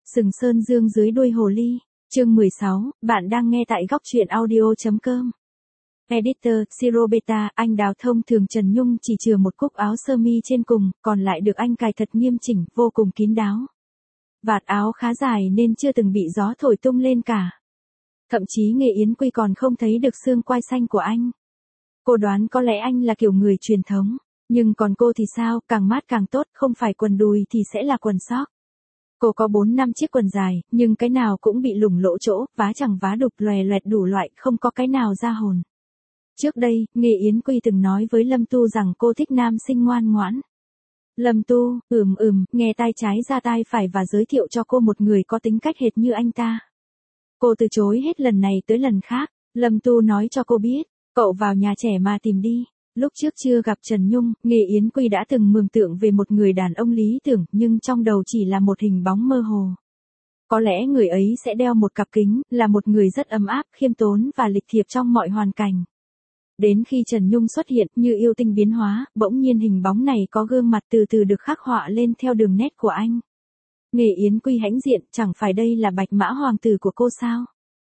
Sừng Sơn Dương dưới đuôi hồ ly, chương 16, bạn đang nghe tại góc truyện audio.com. Editor, Siro Beta, anh đào thông thường Trần Nhung chỉ chừa một cúc áo sơ mi trên cùng, còn lại được anh cài thật nghiêm chỉnh, vô cùng kín đáo. Vạt áo khá dài nên chưa từng bị gió thổi tung lên cả. Thậm chí Nghệ Yến Quy còn không thấy được xương quai xanh của anh. Cô đoán có lẽ anh là kiểu người truyền thống, nhưng còn cô thì sao, càng mát càng tốt, không phải quần đùi thì sẽ là quần sóc. Cô có 4-5 chiếc quần dài, nhưng cái nào cũng bị lủng lỗ chỗ, vá chẳng vá đục lòe loẹt đủ loại, không có cái nào ra hồn. Trước đây, Nghệ Yến Quy từng nói với Lâm Tu rằng cô thích nam sinh ngoan ngoãn. Lâm Tu, nghe tai trái ra tai phải và giới thiệu cho cô một người có tính cách hệt như anh ta. Cô từ chối hết lần này tới lần khác, Lâm Tu nói cho cô biết, cậu vào nhà trẻ mà tìm đi. Lúc trước chưa gặp Trần Nhung, Nghệ Yến Quy đã từng mường tượng về một người đàn ông lý tưởng, nhưng trong đầu chỉ là một hình bóng mơ hồ. Có lẽ người ấy sẽ đeo một cặp kính, là một người rất ấm áp, khiêm tốn và lịch thiệp trong mọi hoàn cảnh. Đến khi Trần Nhung xuất hiện, như yêu tinh biến hóa, bỗng nhiên hình bóng này có gương mặt từ từ được khắc họa lên theo đường nét của anh. Nghệ Yến Quy hãnh diện, chẳng phải đây là bạch mã hoàng tử của cô sao?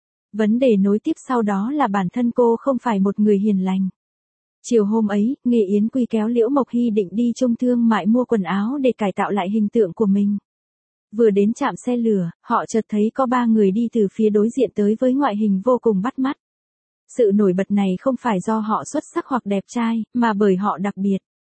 Vấn đề nối tiếp sau đó là bản thân cô không phải một người hiền lành. Chiều hôm ấy, Nghệ Yến Quy kéo Liễu Mộc Hy định đi trung thương mại mua quần áo để cải tạo lại hình tượng của mình. Vừa đến trạm xe lửa, họ chợt thấy có 3 người đi từ phía đối diện tới với ngoại hình vô cùng bắt mắt. Sự nổi bật này không phải do họ xuất sắc hoặc đẹp trai, mà bởi họ đặc biệt.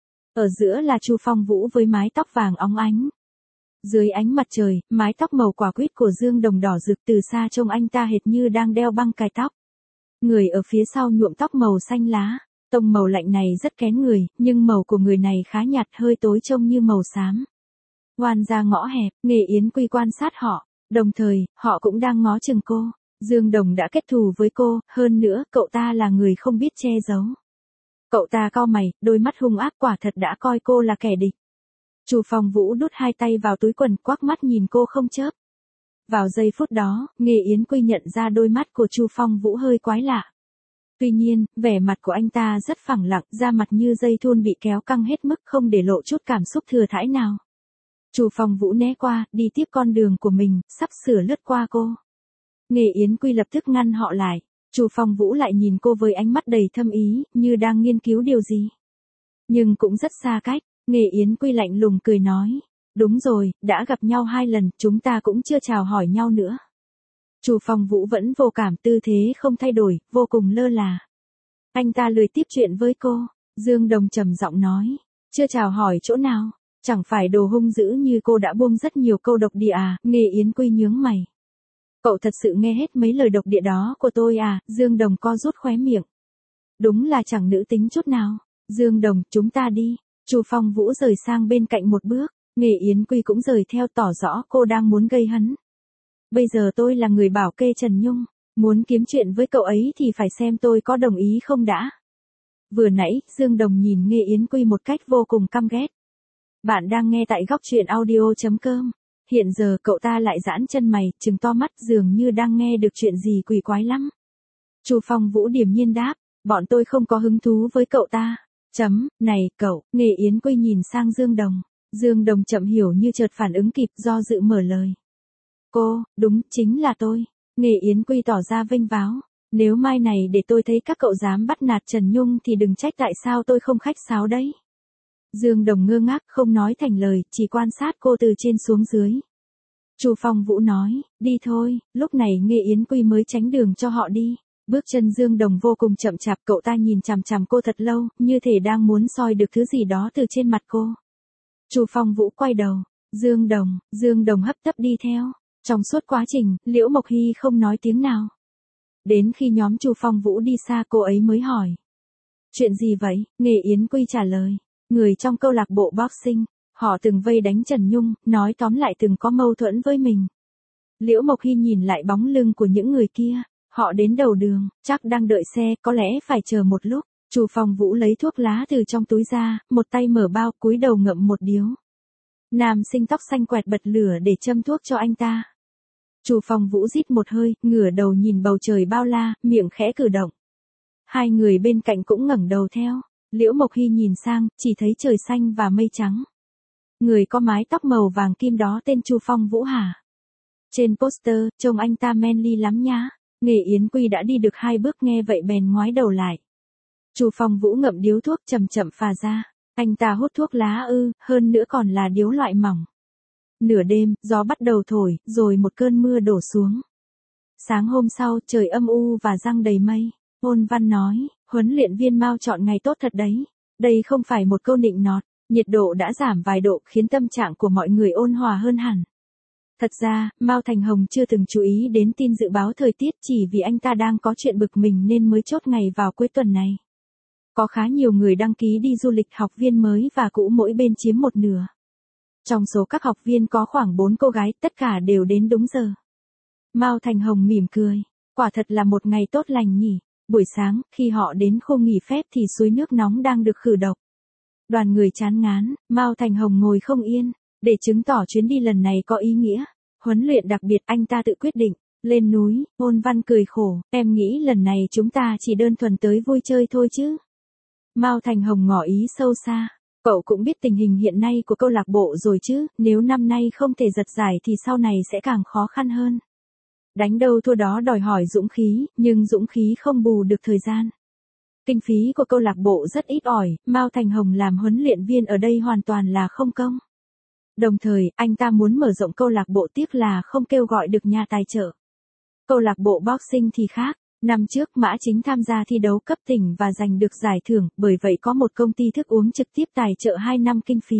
Ở giữa là Chu Phong Vũ với mái tóc vàng óng ánh. Dưới ánh mặt trời, mái tóc màu quả quýt của Dương Đồng đỏ rực, từ xa trông anh ta hệt như đang đeo băng cài tóc. Người ở phía sau nhuộm tóc màu xanh lá. Tông màu lạnh này rất kén người, nhưng màu của người này khá nhạt, hơi tối trông như màu xám. Ngoan ra ngõ hẹp, Nghệ Yến Quy quan sát họ, đồng thời, họ cũng đang ngó chừng cô. Dương Đồng đã kết thù với cô, hơn nữa, cậu ta là người không biết che giấu. Cậu ta cau mày, đôi mắt hung ác, quả thật đã coi cô là kẻ địch. Chu Phong Vũ đút 2 tay vào túi quần, quắc mắt nhìn cô không chớp. Vào giây phút đó, Nghệ Yến Quy nhận ra đôi mắt của Chu Phong Vũ hơi quái lạ. Tuy nhiên, vẻ mặt của anh ta rất phẳng lặng, da mặt như dây thun bị kéo căng hết mức, không để lộ chút cảm xúc thừa thãi nào. Chu Phong Vũ né qua, đi tiếp con đường của mình, sắp sửa lướt qua cô. Nghệ Yến Quy lập tức ngăn họ lại. Chu Phong Vũ lại nhìn cô với ánh mắt đầy thâm ý, như đang nghiên cứu điều gì. Nhưng cũng rất xa cách, Nghệ Yến Quy lạnh lùng cười nói. Đúng rồi, đã gặp nhau 2 lần, chúng ta cũng chưa chào hỏi nhau nữa. Chu Phong Vũ vẫn vô cảm, tư thế không thay đổi, vô cùng lơ là. Anh ta lười tiếp chuyện với cô. Dương Đồng trầm giọng nói. Chưa chào hỏi chỗ nào? Chẳng phải đồ hung dữ như cô đã buông rất nhiều câu độc địa à? Nghệ Yến Quy nhướng mày. Cậu thật sự nghe hết mấy lời độc địa đó của tôi à? Dương Đồng co rút khóe miệng. Đúng là chẳng nữ tính chút nào. Dương Đồng, chúng ta đi. Chu Phong Vũ rời sang bên cạnh một bước. Nghệ Yến Quy cũng rời theo, tỏ rõ cô đang muốn gây hấn. Bây giờ tôi là người bảo kê Trần Nhung, muốn kiếm chuyện với cậu ấy thì phải xem tôi có đồng ý không đã. Vừa nãy, Dương Đồng nhìn Nghệ Yến Quy một cách vô cùng căm ghét. Bạn đang nghe tại góc truyện audio.com. Hiện giờ cậu ta lại giãn chân mày, trừng to mắt, dường như đang nghe được chuyện gì quỷ quái lắm. Chu Phong Vũ điềm nhiên đáp, bọn tôi không có hứng thú với cậu ta. Này, cậu, Nghệ Yến Quy nhìn sang Dương Đồng. Dương Đồng chậm hiểu như chợt phản ứng kịp, do dự mở lời. Cô, đúng, chính là tôi. Nghệ Yến Quy tỏ ra vênh váo. Nếu mai này để tôi thấy các cậu dám bắt nạt Trần Nhung thì đừng trách tại sao tôi không khách sáo đấy. Dương Đồng ngơ ngác, không nói thành lời, chỉ quan sát cô từ trên xuống dưới. Chu Phong Vũ nói, đi thôi, lúc này Nghệ Yến Quy mới tránh đường cho họ đi. Bước chân Dương Đồng vô cùng chậm chạp, cậu ta nhìn chằm chằm cô thật lâu, như thể đang muốn soi được thứ gì đó từ trên mặt cô. Chu Phong Vũ quay đầu, Dương Đồng hấp tấp đi theo. Trong suốt quá trình, Liễu Mộc Hy không nói tiếng nào. Đến khi nhóm Chu Phong Vũ đi xa, cô ấy mới hỏi. Chuyện gì vậy? Nghệ Yến Quy trả lời. Người trong câu lạc bộ boxing, họ từng vây đánh Trần Nhung, nói tóm lại từng có mâu thuẫn với mình. Liễu Mộc Hy nhìn lại bóng lưng của những người kia. Họ đến đầu đường, chắc đang đợi xe, có lẽ phải chờ một lúc. Chu Phong Vũ lấy thuốc lá từ trong túi ra, một tay mở bao, cúi đầu ngậm một điếu. Nam sinh tóc xanh quẹt bật lửa để châm thuốc cho anh ta. Chu Phong Vũ rít một hơi, ngửa đầu nhìn bầu trời bao la, miệng khẽ cử động. 2 người bên cạnh cũng ngẩng đầu theo. Liễu Mộc Hy nhìn sang, chỉ thấy trời xanh và mây trắng. Người có mái tóc màu vàng kim đó tên Chu Phong Vũ hả? Trên poster, trông anh ta manly lắm nhá. Nghề Yến Quy đã đi được 2 bước nghe vậy bèn ngoái đầu lại. Chu Phong Vũ ngậm điếu thuốc chậm chậm phà ra. Anh ta hút thuốc lá ư, hơn nữa còn là điếu loại mỏng. Nửa đêm, gió bắt đầu thổi, rồi một cơn mưa đổ xuống. Sáng hôm sau, trời âm u và giăng đầy mây. Ôn Văn nói, huấn luyện viên Mao chọn ngày tốt thật đấy. Đây không phải một câu nịnh nọt, nhiệt độ đã giảm vài độ khiến tâm trạng của mọi người ôn hòa hơn hẳn. Thật ra, Mao Thành Hồng chưa từng chú ý đến tin dự báo thời tiết chỉ vì anh ta đang có chuyện bực mình nên mới chốt ngày vào cuối tuần này. Có khá nhiều người đăng ký đi du lịch, học viên mới và cũ mỗi bên chiếm một nửa. Trong số các học viên có khoảng 4 cô gái, tất cả đều đến đúng giờ. Mao Thành Hồng mỉm cười, quả thật là một ngày tốt lành nhỉ. Buổi sáng, khi họ đến khu nghỉ phép thì suối nước nóng đang được khử độc. Đoàn người chán ngán, Mao Thành Hồng ngồi không yên, để chứng tỏ chuyến đi lần này có ý nghĩa. Huấn luyện đặc biệt anh ta tự quyết định, lên núi. Ôn Văn cười khổ, em nghĩ lần này chúng ta chỉ đơn thuần tới vui chơi thôi chứ. Mao Thành Hồng ngỏ ý sâu xa, cậu cũng biết tình hình hiện nay của câu lạc bộ rồi chứ, nếu năm nay không thể giật giải thì sau này sẽ càng khó khăn hơn. Đánh đâu thua đó đòi hỏi dũng khí, nhưng dũng khí không bù được thời gian. Kinh phí của câu lạc bộ rất ít ỏi, Mao Thành Hồng làm huấn luyện viên ở đây hoàn toàn là không công. Đồng thời, anh ta muốn mở rộng câu lạc bộ, tiếc là không kêu gọi được nhà tài trợ. Câu lạc bộ boxing thì khác, năm trước Mã Chính tham gia thi đấu cấp tỉnh và giành được giải thưởng, bởi vậy có một công ty thức uống trực tiếp tài trợ 2 năm kinh phí.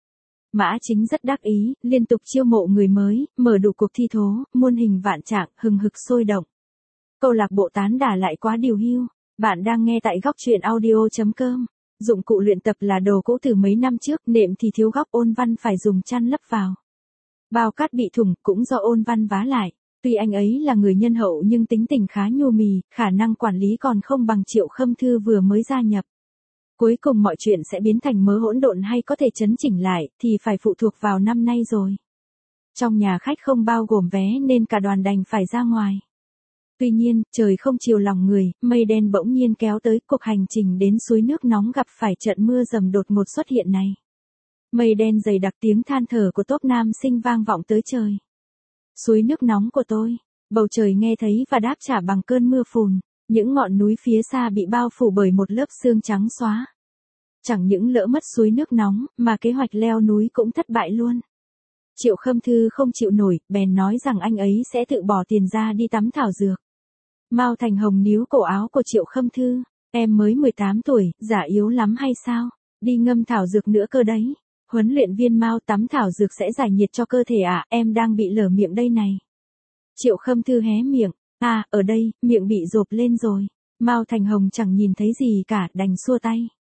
Mã Chính rất đắc ý, liên tục chiêu mộ người mới, mở đủ cuộc thi thố, muôn hình vạn trạng, hừng hực sôi động. Câu lạc bộ tán đả lại quá điều hưu. Bạn đang nghe tại góc truyện audio.com. Dụng cụ luyện tập là đồ cũ từ mấy năm trước, nệm thì thiếu góc, Ôn Văn phải dùng chăn lấp vào. Bao cát bị thủng cũng do Ôn Văn vá lại. Tuy anh ấy là người nhân hậu nhưng tính tình khá nhu mì, khả năng quản lý còn không bằng Triệu Khâm Thư vừa mới gia nhập. Cuối cùng mọi chuyện sẽ biến thành mớ hỗn độn hay có thể chấn chỉnh lại thì phải phụ thuộc vào năm nay rồi. Trong nhà khách không bao gồm vé nên cả đoàn đành phải ra ngoài. Tuy nhiên, trời không chiều lòng người, mây đen bỗng nhiên kéo tới, cuộc hành trình đến suối nước nóng gặp phải trận mưa dầm đột ngột xuất hiện này. Mây đen dày đặc, tiếng than thở của tốp nam sinh vang vọng tới trời. Suối nước nóng của tôi, bầu trời nghe thấy và đáp trả bằng cơn mưa phùn, những ngọn núi phía xa bị bao phủ bởi một lớp sương trắng xóa. Chẳng những lỡ mất suối nước nóng, mà kế hoạch leo núi cũng thất bại luôn. Triệu Khâm Thư không chịu nổi, bèn nói rằng anh ấy sẽ tự bỏ tiền ra đi tắm thảo dược. Mao Thành Hồng níu cổ áo của Triệu Khâm Thư, em mới 18 tuổi, giả yếu lắm hay sao? Đi ngâm thảo dược nữa cơ đấy. Huấn luyện viên Mao, tắm thảo dược sẽ giải nhiệt cho cơ thể à, em đang bị lở miệng đây này. Triệu Khâm Thư hé miệng, à, ở đây, miệng bị rộp lên rồi. Mao Thành Hồng chẳng nhìn thấy gì cả, đành xua tay.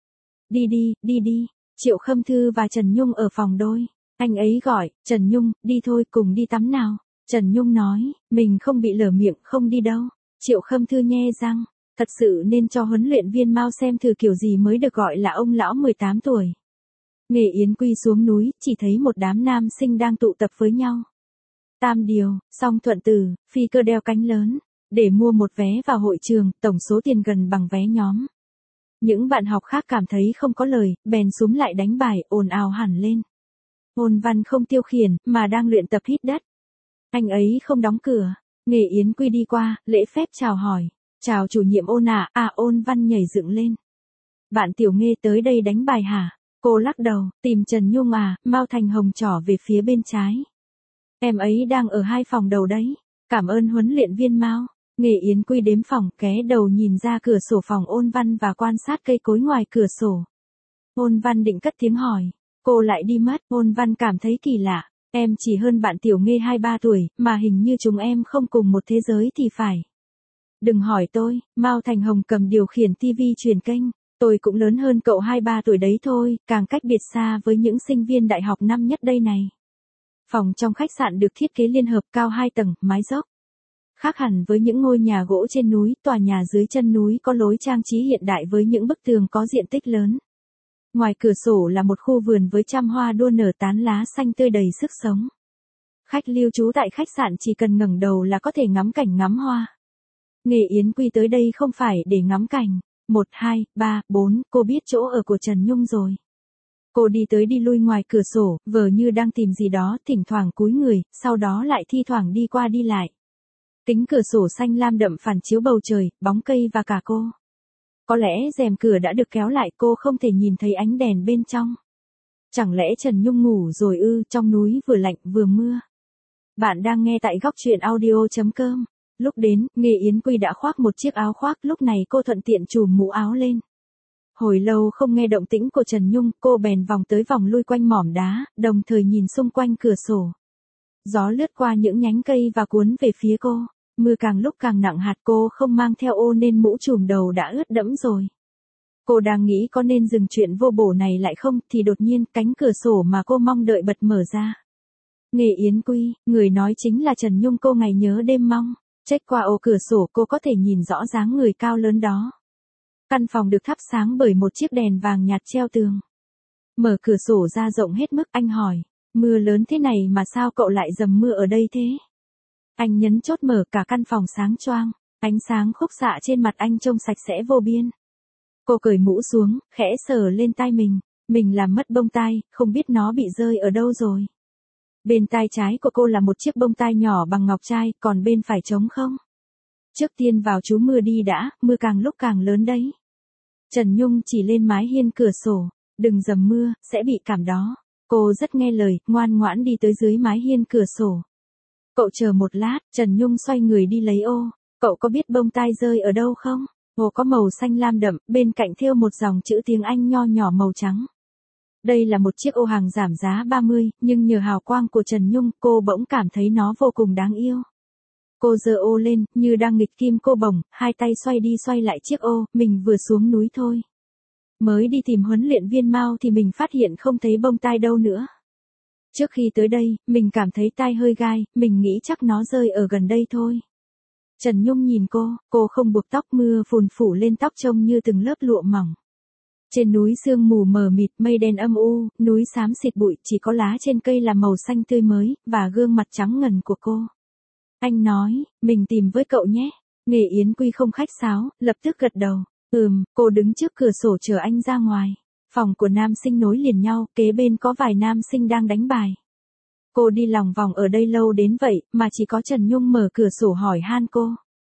Đi đi. Triệu Khâm Thư và Trần Nhung ở phòng đôi. Anh ấy gọi, Trần Nhung, đi thôi, cùng đi tắm nào. Trần Nhung nói, mình không bị lở miệng, không đi đâu. Triệu Khâm Thư nhe răng, thật sự nên cho huấn luyện viên Mao xem thử kiểu gì mới được gọi là ông lão 18 tuổi. Nghề Yến Quy xuống núi, chỉ thấy một đám nam sinh đang tụ tập với nhau. Tam Điều, Song Thuận Tử, phi cơ đeo cánh lớn, để mua một vé vào hội trường, tổng số tiền gần bằng vé nhóm. Những bạn học khác cảm thấy không có lời, bèn xúm lại đánh bài, ồn ào hẳn lên. Ôn Văn không tiêu khiển, mà đang luyện tập hít đất. Anh ấy không đóng cửa. Nghề Yến Quy đi qua, lễ phép chào hỏi. Chào chủ nhiệm Ôn à, Ôn Văn nhảy dựng lên. Bạn Tiểu Nghê tới đây đánh bài hả? Cô lắc đầu, tìm Trần Nhung à, Mao Thành Hồng trỏ về phía bên trái. Em ấy đang ở 2 phòng đầu đấy. Cảm ơn huấn luyện viên Mao. Nghề Yến Quy đếm phòng, ghé đầu nhìn ra cửa sổ phòng Ôn Văn và quan sát cây cối ngoài cửa sổ. Ôn Văn định cất tiếng hỏi. Cô lại đi mất, Ôn Văn cảm thấy kỳ lạ. Em chỉ hơn bạn Tiểu Nghê 2-3 tuổi, mà hình như chúng em không cùng một thế giới thì phải. Đừng hỏi tôi, Mao Thành Hồng cầm điều khiển tivi truyền kênh. Tôi cũng lớn hơn cậu 2-3 tuổi đấy thôi, càng cách biệt xa với những sinh viên đại học năm nhất đây này. Phòng trong khách sạn được thiết kế liên hợp, cao 2 tầng, mái dốc. Khác hẳn với những ngôi nhà gỗ trên núi, tòa nhà dưới chân núi có lối trang trí hiện đại với những bức tường có diện tích lớn. Ngoài cửa sổ là một khu vườn với trăm hoa đua nở, tán lá xanh tươi đầy sức sống. Khách lưu trú tại khách sạn chỉ cần ngẩng đầu là có thể ngắm cảnh ngắm hoa. Nghề Yến Quy tới đây không phải để ngắm cảnh. 1, 2, 3, 4, cô biết chỗ ở của Trần Nhung rồi. Cô đi tới đi lui ngoài cửa sổ, vờ như đang tìm gì đó, thỉnh thoảng cúi người, sau đó lại thi thoảng đi qua đi lại. Kính cửa sổ xanh lam đậm phản chiếu bầu trời, bóng cây và cả cô. Có lẽ rèm cửa đã được kéo lại, cô không thể nhìn thấy ánh đèn bên trong. Chẳng lẽ Trần Nhung ngủ rồi ư? Trong núi vừa lạnh vừa mưa. Bạn đang nghe tại góc truyện audio.com. Lúc đến, Nghê Yến Quy đã khoác một chiếc áo khoác, lúc này cô thuận tiện trùm mũ áo lên. Hồi lâu không nghe động tĩnh của Trần Nhung, cô bèn vòng tới vòng lui quanh mỏm đá, đồng thời nhìn xung quanh cửa sổ. Gió lướt qua những nhánh cây và cuốn về phía cô. Mưa càng lúc càng nặng hạt, cô không mang theo ô nên mũ trùm đầu đã ướt đẫm rồi. Cô đang nghĩ có nên dừng chuyện vô bổ này lại không, thì đột nhiên cánh cửa sổ mà cô mong đợi bật mở ra. Nghê Yến Quy, người nói chính là Trần Nhung cô ngày nhớ đêm mong. Check qua ô cửa sổ cô có thể nhìn rõ dáng người cao lớn đó. Căn phòng được thắp sáng bởi một chiếc đèn vàng nhạt treo tường. Mở cửa sổ ra rộng hết mức, anh hỏi, mưa lớn thế này mà sao cậu lại dầm mưa ở đây thế? Anh nhấn chốt mở, cả căn phòng sáng choang, ánh sáng khúc xạ trên mặt anh trông sạch sẽ vô biên. Cô cởi mũ xuống, khẽ sờ lên tai mình làm mất bông tai, không biết nó bị rơi ở đâu rồi. Bên tai trái của cô là một chiếc bông tai nhỏ bằng ngọc trai, còn bên phải trống không. Trước tiên vào trú mưa đi đã, mưa càng lúc càng lớn đấy. Trần Nhung chỉ lên mái hiên cửa sổ, đừng dầm mưa, sẽ bị cảm đó. Cô rất nghe lời, ngoan ngoãn đi tới dưới mái hiên cửa sổ. Cậu chờ một lát, Trần Nhung xoay người đi lấy ô. Cậu có biết bông tai rơi ở đâu không? Ô có màu xanh lam đậm, bên cạnh thêu một dòng chữ tiếng Anh nho nhỏ màu trắng. Đây là một chiếc ô hàng giảm giá 30, nhưng nhờ hào quang của Trần Nhung, cô bỗng cảm thấy nó vô cùng đáng yêu. Cô giơ ô lên, như đang nghịch kim cô bồng, hai tay xoay đi xoay lại chiếc ô, mình vừa xuống núi thôi. Mới đi tìm huấn luyện viên Mao thì mình phát hiện không thấy bông tai đâu nữa. Trước khi tới đây, mình cảm thấy tai hơi gai, mình nghĩ chắc nó rơi ở gần đây thôi. Trần Nhung nhìn cô không buộc tóc, mưa phùn phủ lên tóc trông như từng lớp lụa mỏng. Trên núi sương mù mờ mịt, mây đen âm u, núi xám xịt bụi, chỉ có lá trên cây là màu xanh tươi mới, và gương mặt trắng ngần của cô. Anh nói, mình tìm với cậu nhé. Nghê Yến Quy không khách sáo, lập tức gật đầu. Cô đứng trước cửa sổ chờ anh ra ngoài. Phòng của nam sinh nối liền nhau, kế bên có vài nam sinh đang đánh bài. Cô đi lòng vòng ở đây lâu đến vậy, mà chỉ có Trần Nhung mở cửa sổ hỏi han cô.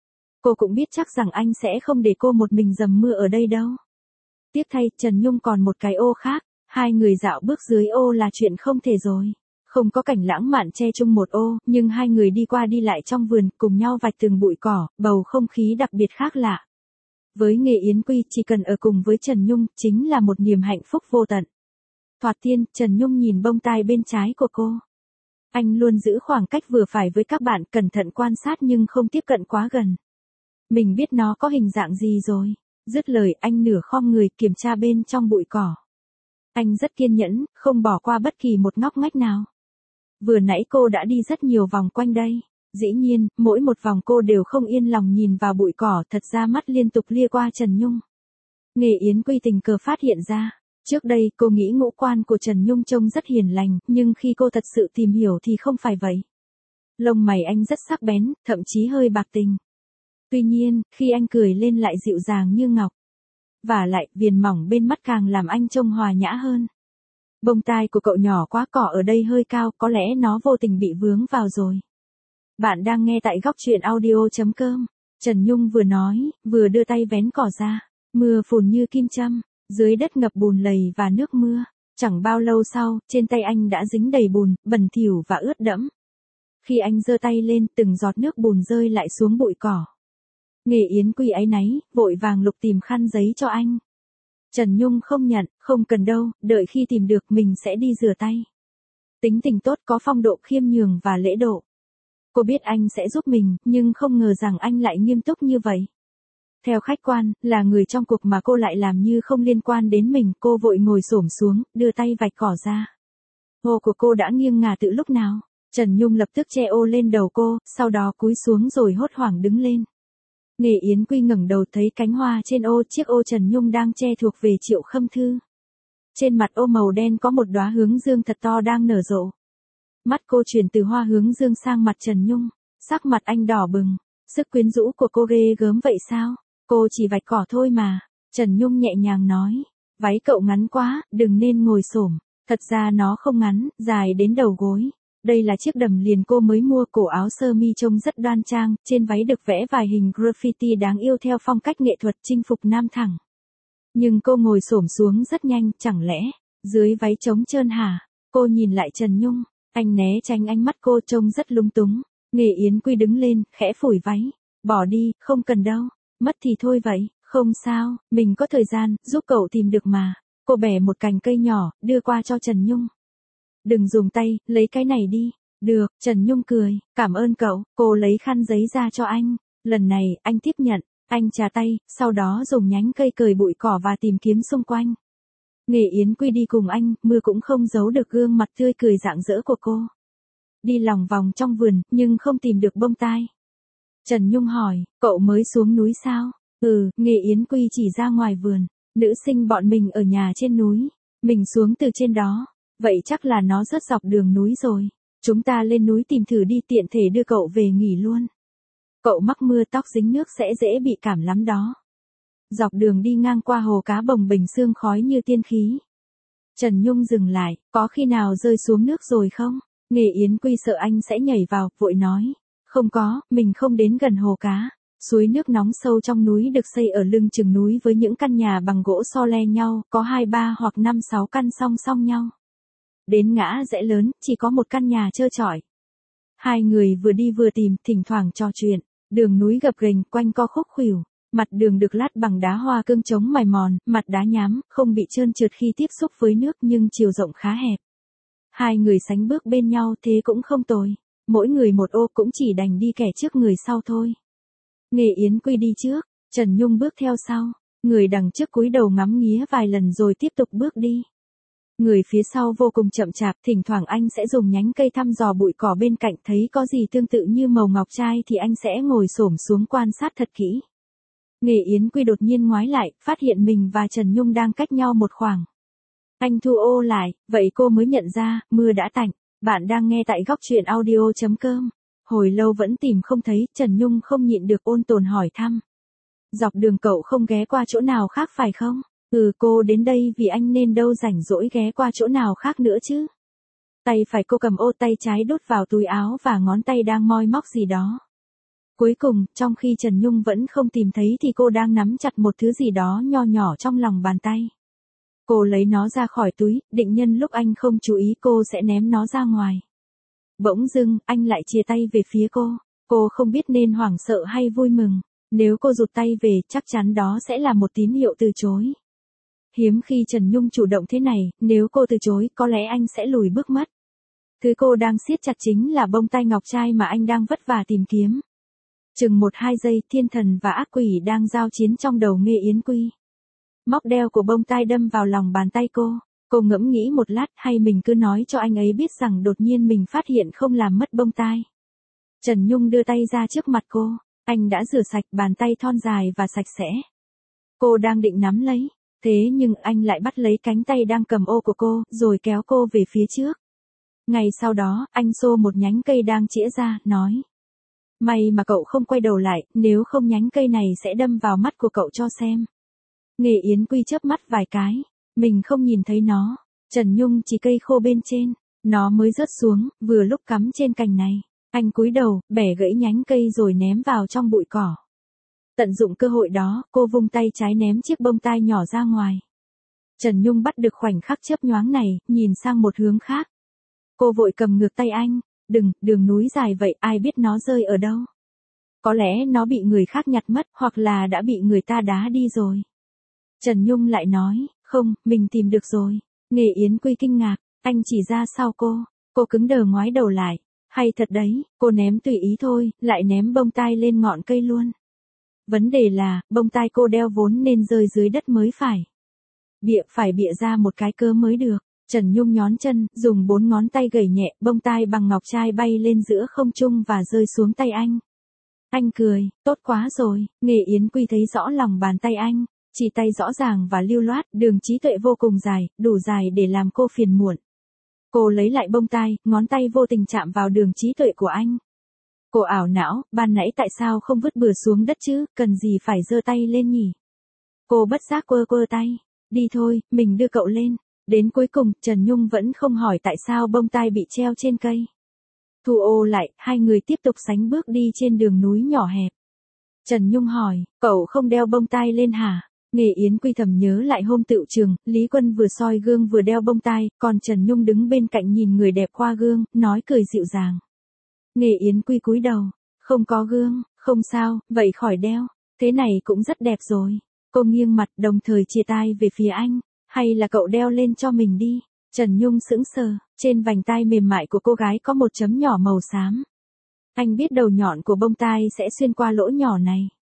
Cô cũng biết chắc rằng anh sẽ không để cô một mình dầm mưa ở đây đâu. Tiếc thay, Trần Nhung còn một cái ô khác, hai người dạo bước dưới ô là chuyện không thể rồi. Không có cảnh lãng mạn che chung một ô, nhưng hai người đi qua đi lại trong vườn, cùng nhau vạch từng bụi cỏ, bầu không khí đặc biệt khác lạ. Với Nghê Yến Quy, chỉ cần ở cùng với Trần Nhung, chính là một niềm hạnh phúc vô tận. Thoạt tiên, Trần Nhung nhìn bông tai bên trái của cô. Anh luôn giữ khoảng cách vừa phải với các bạn, cẩn thận quan sát nhưng không tiếp cận quá gần. Mình biết nó có hình dạng gì rồi. Dứt lời, anh nửa khom người kiểm tra bên trong bụi cỏ. Anh rất kiên nhẫn, không bỏ qua bất kỳ một ngóc ngách nào. Vừa nãy cô đã đi rất nhiều vòng quanh đây. Dĩ nhiên, mỗi một vòng cô đều không yên lòng nhìn vào bụi cỏ, thật ra mắt liên tục lia qua Trần Nhung. Nghê Yến Quy tình cờ phát hiện ra. Trước đây, cô nghĩ ngũ quan của Trần Nhung trông rất hiền lành, nhưng khi cô thật sự tìm hiểu thì không phải vậy. Lông mày anh rất sắc bén, thậm chí hơi bạc tình. Tuy nhiên, khi anh cười lên lại dịu dàng như ngọc. Và lại, viền mỏng bên mắt càng làm anh trông hòa nhã hơn. Bông tai của cậu nhỏ quá, cỏ ở đây hơi cao, có lẽ nó vô tình bị vướng vào rồi. Bạn đang nghe tại góc truyện audio.com. Trần Nhung vừa nói, vừa đưa tay vén cỏ ra. Mưa phùn như kim châm, dưới đất ngập bùn lầy và nước mưa. Chẳng bao lâu sau, trên tay anh đã dính đầy bùn, bẩn thỉu và ướt đẫm. Khi anh giơ tay lên, từng giọt nước bùn rơi lại xuống bụi cỏ. Nghê Yến Quy áy náy, vội vàng lục tìm khăn giấy cho anh. Trần Nhung không nhận, không cần đâu, đợi khi tìm được mình sẽ đi rửa tay. Tính tình tốt, có phong độ khiêm nhường và lễ độ. Cô biết anh sẽ giúp mình, nhưng không ngờ rằng anh lại nghiêm túc như vậy. Theo khách quan, là người trong cuộc mà cô lại làm như không liên quan đến mình, cô vội ngồi xổm xuống, đưa tay vạch cỏ ra. Ô của cô đã nghiêng ngả từ lúc nào? Trần Nhung lập tức che ô lên đầu cô, sau đó cúi xuống rồi hốt hoảng đứng lên. Nghê Yến Quy ngẩng đầu thấy cánh hoa trên ô, chiếc ô Trần Nhung đang che thuộc về Triệu Khâm Thư. Trên mặt ô màu đen có một đóa hướng dương thật to đang nở rộ. Mắt cô chuyển từ hoa hướng dương sang mặt Trần Nhung, sắc mặt anh đỏ bừng. Sức quyến rũ của cô ghê gớm vậy sao? Cô chỉ vạch cỏ thôi mà. Trần Nhung nhẹ nhàng nói. Váy cậu ngắn quá, đừng nên ngồi xổm. Thật ra nó không ngắn, dài đến đầu gối. Đây là chiếc đầm liền cô mới mua, cổ áo sơ mi trông rất đoan trang, trên váy được vẽ vài hình graffiti đáng yêu theo phong cách nghệ thuật chinh phục nam thẳng. Nhưng cô ngồi xổm xuống rất nhanh, chẳng lẽ, dưới váy trống trơn hả? Cô nhìn lại Trần Nhung, anh né tránh ánh mắt cô trông rất lung túng. Nghề Yến Quy đứng lên, khẽ phủi váy. Bỏ đi, không cần đâu, mất thì thôi vậy, không sao, mình có thời gian, giúp cậu tìm được mà. Cô bẻ một cành cây nhỏ, đưa qua cho Trần Nhung. Đừng dùng tay, lấy cái này đi. Được, Trần Nhung cười, cảm ơn cậu, cô lấy khăn giấy ra cho anh. Lần này, anh tiếp nhận, anh chà tay, sau đó dùng nhánh cây cởi bụi cỏ và tìm kiếm xung quanh. Nghề Yến Quy đi cùng anh, mưa cũng không giấu được gương mặt tươi cười rạng rỡ của cô. Đi lòng vòng trong vườn, nhưng không tìm được bông tai. Trần Nhung hỏi, cậu mới xuống núi sao? Nghề Yến Quy chỉ ra ngoài vườn. Nữ sinh bọn mình ở nhà trên núi. Mình xuống từ trên đó. Vậy chắc là nó rớt dọc đường núi rồi. Chúng ta lên núi tìm thử đi, tiện thể đưa cậu về nghỉ luôn. Cậu mắc mưa tóc dính nước sẽ dễ bị cảm lắm đó. Dọc đường đi ngang qua hồ cá bồng bềnh sương khói như tiên khí. Trần Nhung dừng lại, có khi nào rơi xuống nước rồi không? Nghề Yến Quy sợ anh sẽ nhảy vào, vội nói. Không có, mình không đến gần hồ cá. Suối nước nóng sâu trong núi được xây ở lưng chừng núi với những căn nhà bằng gỗ so le nhau, có 2, 3 hoặc 5, 6 căn song song nhau. Đến ngã rẽ lớn, chỉ có một căn nhà trơ trọi. Hai người vừa đi vừa tìm, thỉnh thoảng trò chuyện. Đường núi gập ghềnh, quanh co khúc khuỷu. Mặt đường được lát bằng đá hoa cương chống mài mòn, mặt đá nhám, không bị trơn trượt khi tiếp xúc với nước nhưng chiều rộng khá hẹp. Hai người sánh bước bên nhau thế cũng không tồi. Mỗi người một ô cũng chỉ đành đi kẻ trước người sau thôi. Nghề Yến Quy đi trước, Trần Nhung bước theo sau. Người đằng trước cúi đầu ngắm nghía vài lần rồi tiếp tục bước đi. Người phía sau vô cùng chậm chạp, thỉnh thoảng anh sẽ dùng nhánh cây thăm dò bụi cỏ bên cạnh, thấy có gì tương tự như màu ngọc trai thì anh sẽ ngồi xổm xuống quan sát thật kỹ. Nghề Yến Quy đột nhiên ngoái lại, phát hiện mình và Trần Nhung đang cách nhau một khoảng. Anh thu ô lại, vậy cô mới nhận ra, mưa đã tạnh. Bạn đang nghe tại góc truyện audio.com. Hồi lâu vẫn tìm không thấy, Trần Nhung không nhịn được ôn tồn hỏi thăm. Dọc đường cậu không ghé qua chỗ nào khác phải không? Cô đến đây vì anh nên đâu rảnh rỗi ghé qua chỗ nào khác nữa chứ. Tay phải cô cầm ô, tay trái đút vào túi áo và ngón tay đang moi móc gì đó. Cuối cùng, trong khi Trần Nhung vẫn không tìm thấy thì cô đang nắm chặt một thứ gì đó nho nhỏ trong lòng bàn tay. Cô lấy nó ra khỏi túi, định nhân lúc anh không chú ý cô sẽ ném nó ra ngoài. Bỗng dưng, anh lại chìa tay về phía cô. Cô không biết nên hoảng sợ hay vui mừng. Nếu cô rụt tay về, chắc chắn đó sẽ là một tín hiệu từ chối. Hiếm khi Trần Nhung chủ động thế này, nếu cô từ chối, có lẽ anh sẽ lùi bước mất. Thứ cô đang siết chặt chính là bông tai ngọc trai mà anh đang vất vả tìm kiếm. Chừng 1-2 giây, thiên thần và ác quỷ đang giao chiến trong đầu Nghê Yến Quy. Móc đeo của bông tai đâm vào lòng bàn tay cô. Cô ngẫm nghĩ một lát, hay mình cứ nói cho anh ấy biết rằng đột nhiên mình phát hiện không làm mất bông tai. Trần Nhung đưa tay ra trước mặt cô. Anh đã rửa sạch, bàn tay thon dài và sạch sẽ. Cô đang định nắm lấy. Thế nhưng anh lại bắt lấy cánh tay đang cầm ô của cô, rồi kéo cô về phía trước. Ngay sau đó, anh xô một nhánh cây đang chĩa ra, nói. May mà cậu không quay đầu lại, nếu không nhánh cây này sẽ đâm vào mắt của cậu cho xem. Nghề Yến Quy chớp mắt vài cái. Mình không nhìn thấy nó. Trần Nhung chỉ cây khô bên trên. Nó mới rớt xuống, vừa lúc cắm trên cành này. Anh cúi đầu, bẻ gãy nhánh cây rồi ném vào trong bụi cỏ. Tận dụng cơ hội đó, cô vung tay trái ném chiếc bông tai nhỏ ra ngoài. Trần Nhung bắt được khoảnh khắc chớp nhoáng này, nhìn sang một hướng khác. Cô vội cầm ngược tay anh. Đừng, đường núi dài vậy, ai biết nó rơi ở đâu. Có lẽ nó bị người khác nhặt mất, hoặc là đã bị người ta đá đi rồi. Trần Nhung lại nói, không, mình tìm được rồi. Nghề Yến Quy kinh ngạc, anh chỉ ra sau cô. Cô cứng đờ ngoái đầu lại. Hay thật đấy, cô ném tùy ý thôi, lại ném bông tai lên ngọn cây luôn. Vấn đề là, bông tai cô đeo vốn nên rơi dưới đất mới phải. Phải bịa ra một cái cớ mới được. Trần Nhung nhón chân, dùng 4 ngón tay gẩy nhẹ, bông tai bằng ngọc trai bay lên giữa không trung và rơi xuống tay anh. Anh cười, tốt quá rồi. Nghề Yến Quy thấy rõ lòng bàn tay anh. Chỉ tay rõ ràng và lưu loát, đường trí tuệ vô cùng dài, đủ dài để làm cô phiền muộn. Cô lấy lại bông tai, ngón tay vô tình chạm vào đường trí tuệ của anh. Cô ảo não, ban nãy tại sao không vứt bừa xuống đất chứ, cần gì phải giơ tay lên nhỉ? Cô bất giác quơ tay. đi thôi, mình đưa cậu lên. Đến cuối cùng, Trần Nhung vẫn không hỏi tại sao bông tai bị treo trên cây. Thu ô lại, hai người tiếp tục sánh bước đi trên đường núi nhỏ hẹp. Trần Nhung hỏi, cậu không đeo bông tai lên hả? Nghề Yến Quy thầm nhớ lại hôm tựu trường, Lý Quân vừa soi gương vừa đeo bông tai, còn Trần Nhung đứng bên cạnh nhìn người đẹp qua gương, nói cười dịu dàng. Nghề Yến Quy cúi đầu, không có gương, không sao, vậy khỏi đeo, thế này cũng rất đẹp rồi. Cô nghiêng mặt đồng thời chia tai về phía anh, hay là cậu đeo lên cho mình đi. Trần Nhung sững sờ, trên vành tai mềm mại của cô gái có một chấm nhỏ màu xám. Anh biết đầu nhọn của bông tai sẽ xuyên qua lỗ nhỏ này.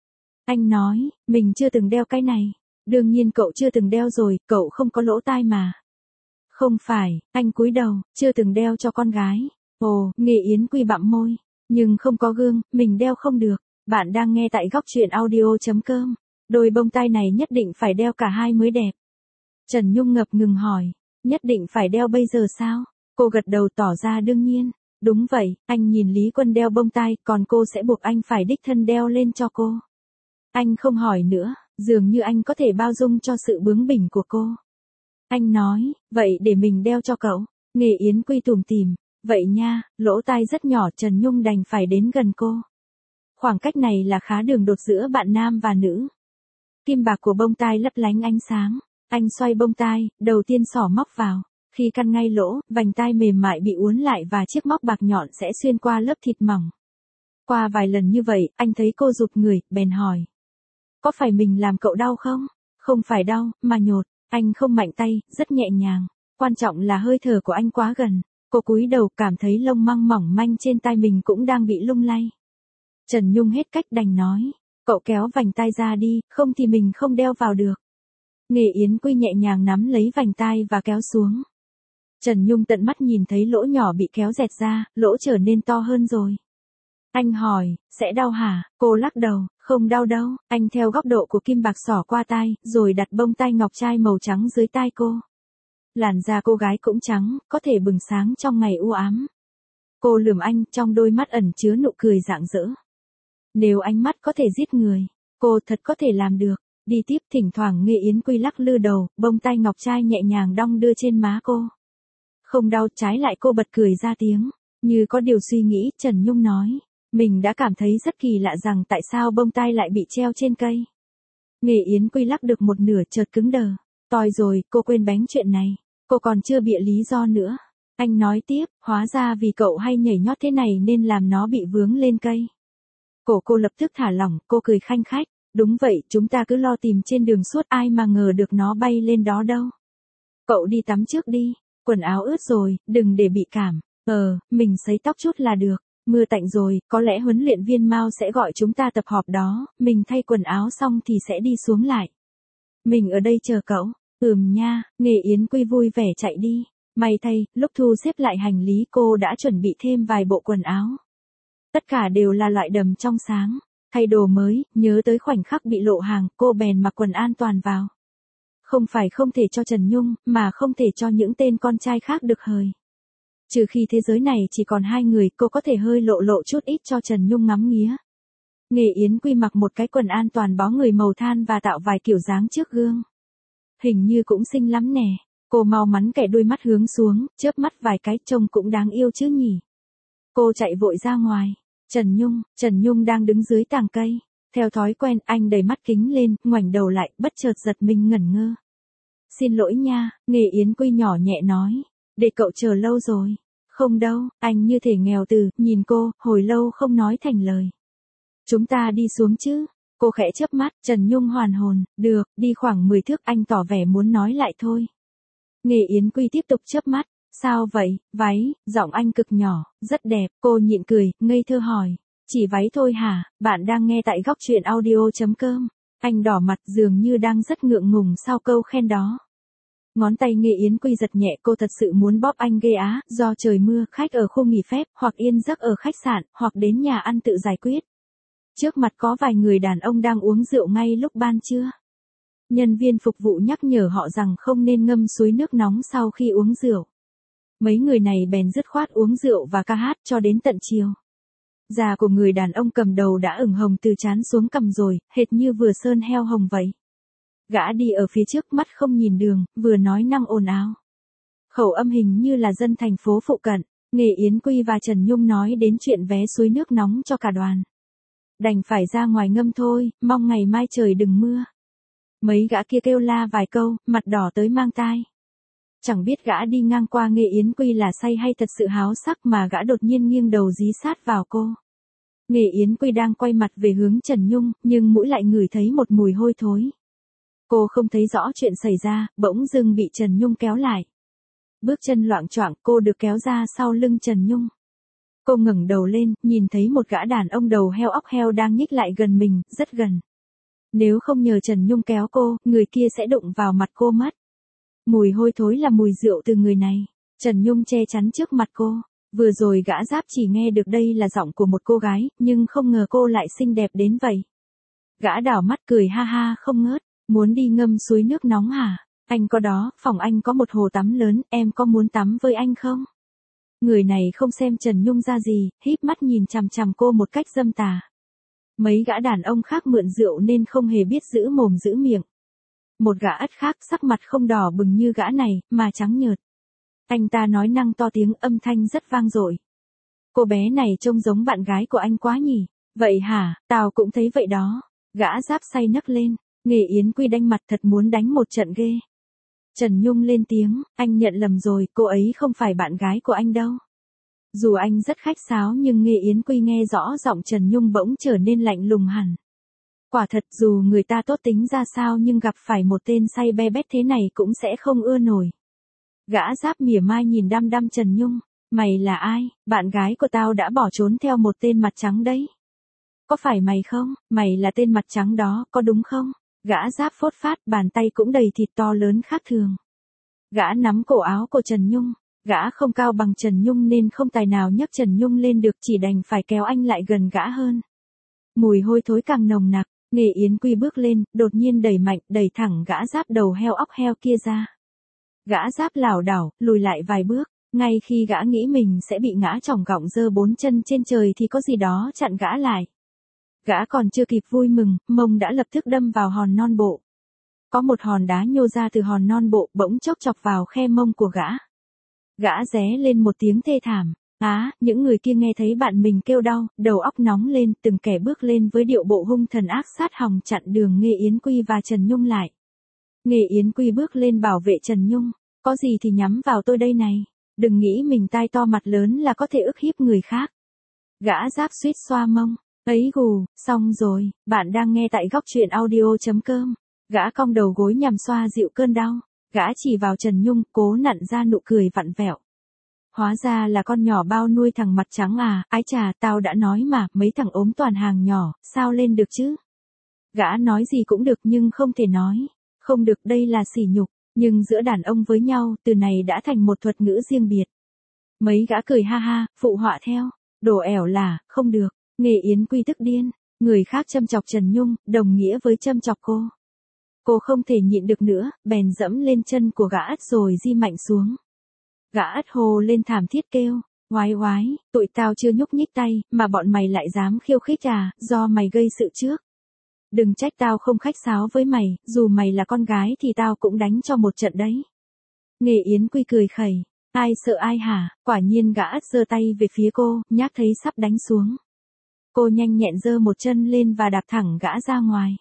Anh nói, mình chưa từng đeo cái này. Đương nhiên cậu chưa từng đeo rồi, cậu không có lỗ tai mà. Không phải, anh cúi đầu, chưa từng đeo cho con gái. Ồ, Nghề Yến Quy bặm môi. Nhưng không có gương, mình đeo không được. Bạn đang nghe tại góc truyện audio.com. Đôi bông tai này nhất định phải đeo cả hai mới đẹp. Trần Nhung ngập ngừng hỏi, nhất định phải đeo bây giờ sao? Cô gật đầu tỏ ra đương nhiên. Đúng vậy, anh nhìn Lý Quân đeo bông tai, còn cô sẽ buộc anh phải đích thân đeo lên cho cô. Anh không hỏi nữa, dường như anh có thể bao dung cho sự bướng bỉnh của cô. Anh nói, vậy để mình đeo cho cậu. Nghề Yến Quy tủm tỉm, vậy nha, lỗ tai rất nhỏ, Trần Nhung đành phải đến gần cô. Khoảng cách này là khá đường đột giữa bạn nam và nữ. Kim bạc của bông tai lấp lánh ánh sáng, anh xoay bông tai, đầu tiên xỏ móc vào. Khi căn ngay lỗ, vành tai mềm mại bị uốn lại và chiếc móc bạc nhọn sẽ xuyên qua lớp thịt mỏng. Qua vài lần như vậy, anh thấy cô rụt người, bèn hỏi. Có phải mình làm cậu đau không? Không phải đau, mà nhột. Anh không mạnh tay, rất nhẹ nhàng. Quan trọng là hơi thở của anh quá gần. Cô cúi đầu cảm thấy lông măng mỏng manh trên tai mình cũng đang bị lung lay. Trần Nhung hết cách đành nói. Cậu kéo vành tai ra đi, không thì mình không đeo vào được. Nghề Yến Quy nhẹ nhàng nắm lấy vành tai và kéo xuống. Trần Nhung tận mắt nhìn thấy lỗ nhỏ bị kéo dẹt ra, lỗ trở nên to hơn rồi. Anh hỏi, sẽ đau hả? Cô lắc đầu, không đau đâu. Anh theo góc độ của kim bạc xỏ qua tai, rồi đặt bông tai ngọc trai màu trắng dưới tai cô. Làn da cô gái cũng trắng, có thể bừng sáng trong ngày u ám. Cô lườm anh, trong đôi mắt ẩn chứa nụ cười rạng rỡ. Nếu ánh mắt có thể giết người, cô thật có thể làm được. Đi tiếp, thỉnh thoảng Nghề Yến Quy lắc lư đầu, bông tai ngọc trai nhẹ nhàng đong đưa trên má cô. Không đau, trái lại cô bật cười ra tiếng. Như có điều suy nghĩ, Trần Nhung nói. Mình đã cảm thấy rất kỳ lạ rằng tại sao bông tai lại bị treo trên cây. Nghề Yến Quy lắc được một nửa chợt cứng đờ. Toi rồi, cô quên bén chuyện này. Cô còn chưa bịa lý do nữa. Anh nói tiếp, hóa ra vì cậu hay nhảy nhót thế này nên làm nó bị vướng lên cây. Cổ cô lập tức thả lỏng, cô cười khanh khách. Đúng vậy, chúng ta cứ lo tìm trên đường suốt, ai mà ngờ được nó bay lên đó đâu. Cậu đi tắm trước đi, quần áo ướt rồi, đừng để bị cảm. Mình sấy tóc chút là được. Mưa tạnh rồi, có lẽ huấn luyện viên Mao sẽ gọi chúng ta tập họp đó, mình thay quần áo xong thì sẽ đi xuống lại. Mình ở đây chờ cậu. Nha, Nghề Yến Quy vui vẻ chạy đi. May thay, lúc thu xếp lại hành lý cô đã chuẩn bị thêm vài bộ quần áo. Tất cả đều là loại đầm trong sáng. Thay đồ mới, nhớ tới khoảnh khắc bị lộ hàng, cô bèn mặc quần an toàn vào. Không phải không thể cho Trần Nhung, mà không thể cho những tên con trai khác được hời. Trừ khi thế giới này chỉ còn hai người, cô có thể hơi lộ chút ít cho Trần Nhung ngắm nghía. Nghề Yến Quy mặc một cái quần an toàn bó người màu than và tạo vài kiểu dáng trước gương. Hình như cũng xinh lắm nè. Cô mau mắn kẻ đôi mắt hướng xuống, chớp mắt vài cái, trông cũng đáng yêu chứ nhỉ. Cô chạy vội ra ngoài. Trần Nhung đang đứng dưới tàng cây. Theo thói quen, anh đẩy mắt kính lên, ngoảnh đầu lại, bất chợt giật mình ngẩn ngơ. Xin lỗi nha, Nghề Yến Quy nhỏ nhẹ nói. Để cậu chờ lâu rồi. Không đâu, anh như thể nghèo từ, nhìn cô, hồi lâu không nói thành lời. Chúng ta đi xuống chứ. Cô khẽ chớp mắt, Trần Nhung hoàn hồn, được, đi khoảng 10 thước, anh tỏ vẻ muốn nói lại thôi. Nghề Yến Quy tiếp tục chớp mắt, sao vậy, váy, giọng anh cực nhỏ, rất đẹp, cô nhịn cười, ngây thơ hỏi, chỉ váy thôi hả, bạn đang nghe tại góc truyện audio.com. Anh đỏ mặt dường như đang rất ngượng ngùng sau câu khen đó. Ngón tay Nghề Yến Quy giật nhẹ, cô thật sự muốn bóp anh ghê á, do trời mưa, khách ở khu nghỉ phép, hoặc yên giấc ở khách sạn, hoặc đến nhà ăn tự giải quyết. Trước mặt có vài người đàn ông đang uống rượu ngay lúc ban trưa. Nhân viên phục vụ nhắc nhở họ rằng không nên ngâm suối nước nóng sau khi uống rượu. Mấy người này bèn dứt khoát uống rượu và ca hát cho đến tận chiều. Da của người đàn ông cầm đầu đã ửng hồng từ trán xuống cằm rồi, hệt như vừa sơn heo hồng vậy. Gã đi ở phía trước mắt không nhìn đường, vừa nói năng ồn ào. Khẩu âm hình như là dân thành phố phụ cận. Nghề Yến Quy và Trần Nhung nói đến chuyện vé suối nước nóng cho cả đoàn. Đành phải ra ngoài ngâm thôi, mong ngày mai trời đừng mưa. Mấy gã kia kêu la vài câu, mặt đỏ tới mang tai. Chẳng biết gã đi ngang qua Nghề Yến Quy là say hay thật sự háo sắc mà gã đột nhiên nghiêng đầu dí sát vào cô. Nghề Yến Quy đang quay mặt về hướng Trần Nhung, nhưng mũi lại ngửi thấy một mùi hôi thối. Cô không thấy rõ chuyện xảy ra, bỗng dưng bị Trần Nhung kéo lại. Bước chân loạng choạng, cô được kéo ra sau lưng Trần Nhung. Cô ngẩng đầu lên, nhìn thấy một gã đàn ông đầu heo óc heo đang nhích lại gần mình, rất gần. Nếu không nhờ Trần Nhung kéo cô, người kia sẽ đụng vào mặt cô mất. Mùi hôi thối là mùi rượu từ người này. Trần Nhung che chắn trước mặt cô. Vừa rồi gã Giáp chỉ nghe được đây là giọng của một cô gái, nhưng không ngờ cô lại xinh đẹp đến vậy. Gã đảo mắt cười ha ha không ngớt. Muốn đi ngâm suối nước nóng hả? Anh có đó, phòng anh có một hồ tắm lớn, em có muốn tắm với anh không? Người này không xem Trần Nhung ra gì, híp mắt nhìn chằm chằm cô một cách dâm tà. Mấy gã đàn ông khác mượn rượu nên không hề biết giữ mồm giữ miệng. Một gã ất khác sắc mặt không đỏ bừng như gã này, mà trắng nhợt. Anh ta nói năng to tiếng, âm thanh rất vang dội. Cô bé này trông giống bạn gái của anh quá nhỉ? Vậy hả, tao cũng thấy vậy đó. Gã Giáp say nấc lên. Nghề Yến Quy đanh mặt thật muốn đánh một trận ghê. Trần Nhung lên tiếng, anh nhận lầm rồi, cô ấy không phải bạn gái của anh đâu. Dù anh rất khách sáo nhưng Nghề Yến Quy nghe rõ giọng Trần Nhung bỗng trở nên lạnh lùng hẳn. Quả thật dù người ta tốt tính ra sao nhưng gặp phải một tên say be bét thế này cũng sẽ không ưa nổi. Gã Giáp mỉa mai nhìn đăm đăm Trần Nhung, mày là ai, bạn gái của tao đã bỏ trốn theo một tên mặt trắng đấy. Có phải mày không, mày là tên mặt trắng đó, có đúng không? Gã Giáp phốt phát, bàn tay cũng đầy thịt to lớn khác thường. Gã nắm cổ áo của Trần Nhung, gã không cao bằng Trần Nhung nên không tài nào nhấc Trần Nhung lên được, chỉ đành phải kéo anh lại gần gã hơn. Mùi hôi thối càng nồng nặc, Nghề Yến Quy bước lên, đột nhiên đẩy mạnh, đẩy thẳng gã Giáp đầu heo óc heo kia ra. Gã Giáp lảo đảo, lùi lại vài bước, ngay khi gã nghĩ mình sẽ bị ngã chỏng gọng giơ bốn chân trên trời thì có gì đó chặn gã lại. Gã còn chưa kịp vui mừng, mông đã lập tức đâm vào hòn non bộ. Có một hòn đá nhô ra từ hòn non bộ bỗng chốc chọc vào khe mông của gã. Gã ré lên một tiếng thê thảm. Những người kia nghe thấy bạn mình kêu đau, đầu óc nóng lên, từng kẻ bước lên với điệu bộ hung thần ác sát hòng chặn đường Nghề Yến Quy và Trần Nhung lại. Nghề Yến Quy bước lên bảo vệ Trần Nhung. Có gì thì nhắm vào tôi đây này. Đừng nghĩ mình tai to mặt lớn là có thể ức hiếp người khác. Gã Giáp suýt xoa mông. Ấy gù, xong rồi, bạn đang nghe tại góc truyện audio.com. Gã cong đầu gối nhằm xoa dịu cơn đau. Gã chỉ vào Trần Nhung, cố nặn ra nụ cười vặn vẹo. Hóa ra là con nhỏ bao nuôi thằng mặt trắng à, ái chà, tao đã nói mà, mấy thằng ốm toàn hàng nhỏ, sao lên được chứ? Gã nói gì cũng được nhưng không thể nói. Không được, đây là sỉ nhục, nhưng giữa đàn ông với nhau, từ này đã thành một thuật ngữ riêng biệt. Mấy gã cười ha ha, phụ họa theo. Đồ ẻo là, không được. Nghề Yến Quy tức điên, người khác châm chọc Trần Nhung, đồng nghĩa với châm chọc cô. Cô không thể nhịn được nữa, bèn dẫm lên chân của gã ất rồi di mạnh xuống. Gã ất hồ lên thảm thiết kêu, oái oái, tụi tao chưa nhúc nhích tay, mà bọn mày lại dám khiêu khích à, do mày gây sự trước. Đừng trách tao không khách sáo với mày, dù mày là con gái thì tao cũng đánh cho một trận đấy. Nghề Yến Quy cười khẩy, ai sợ ai hả, quả nhiên gã ất giơ tay về phía cô, nhác thấy sắp đánh xuống. Cô nhanh nhẹn giơ một chân lên và đạp thẳng gã ra ngoài.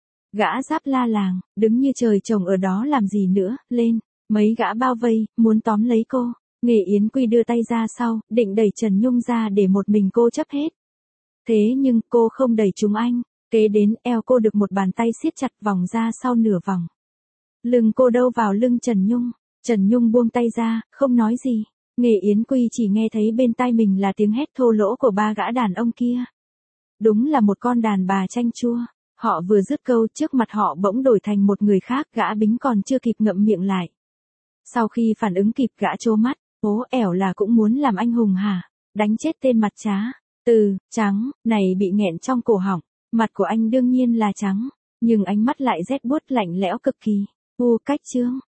Gã Giáp la làng, đứng như trời trồng ở đó làm gì nữa, lên. Mấy gã bao vây, muốn tóm lấy cô. Nghề Yến Quy đưa tay ra sau, định đẩy Trần Nhung ra để một mình cô chấp hết. Thế nhưng cô không đẩy chúng anh. Kế đến eo cô được một bàn tay siết chặt vòng ra sau nửa vòng. Lưng cô đâu vào lưng Trần Nhung. Trần Nhung buông tay ra, không nói gì. Nghề Yến Quy chỉ nghe thấy bên tai mình là tiếng hét thô lỗ của ba gã đàn ông kia. Đúng là một con đàn bà chanh chua. Họ vừa dứt câu trước mặt họ bỗng đổi thành một người khác, gã Bính còn chưa kịp ngậm miệng lại. Sau khi phản ứng kịp gã trố mắt, bố ẻo là cũng muốn làm anh hùng hả? Đánh chết tên mặt trá. Từ, trắng, này bị nghẹn trong cổ họng. Mặt của anh đương nhiên là trắng, nhưng ánh mắt lại rét buốt lạnh lẽo cực kỳ. Cách trương,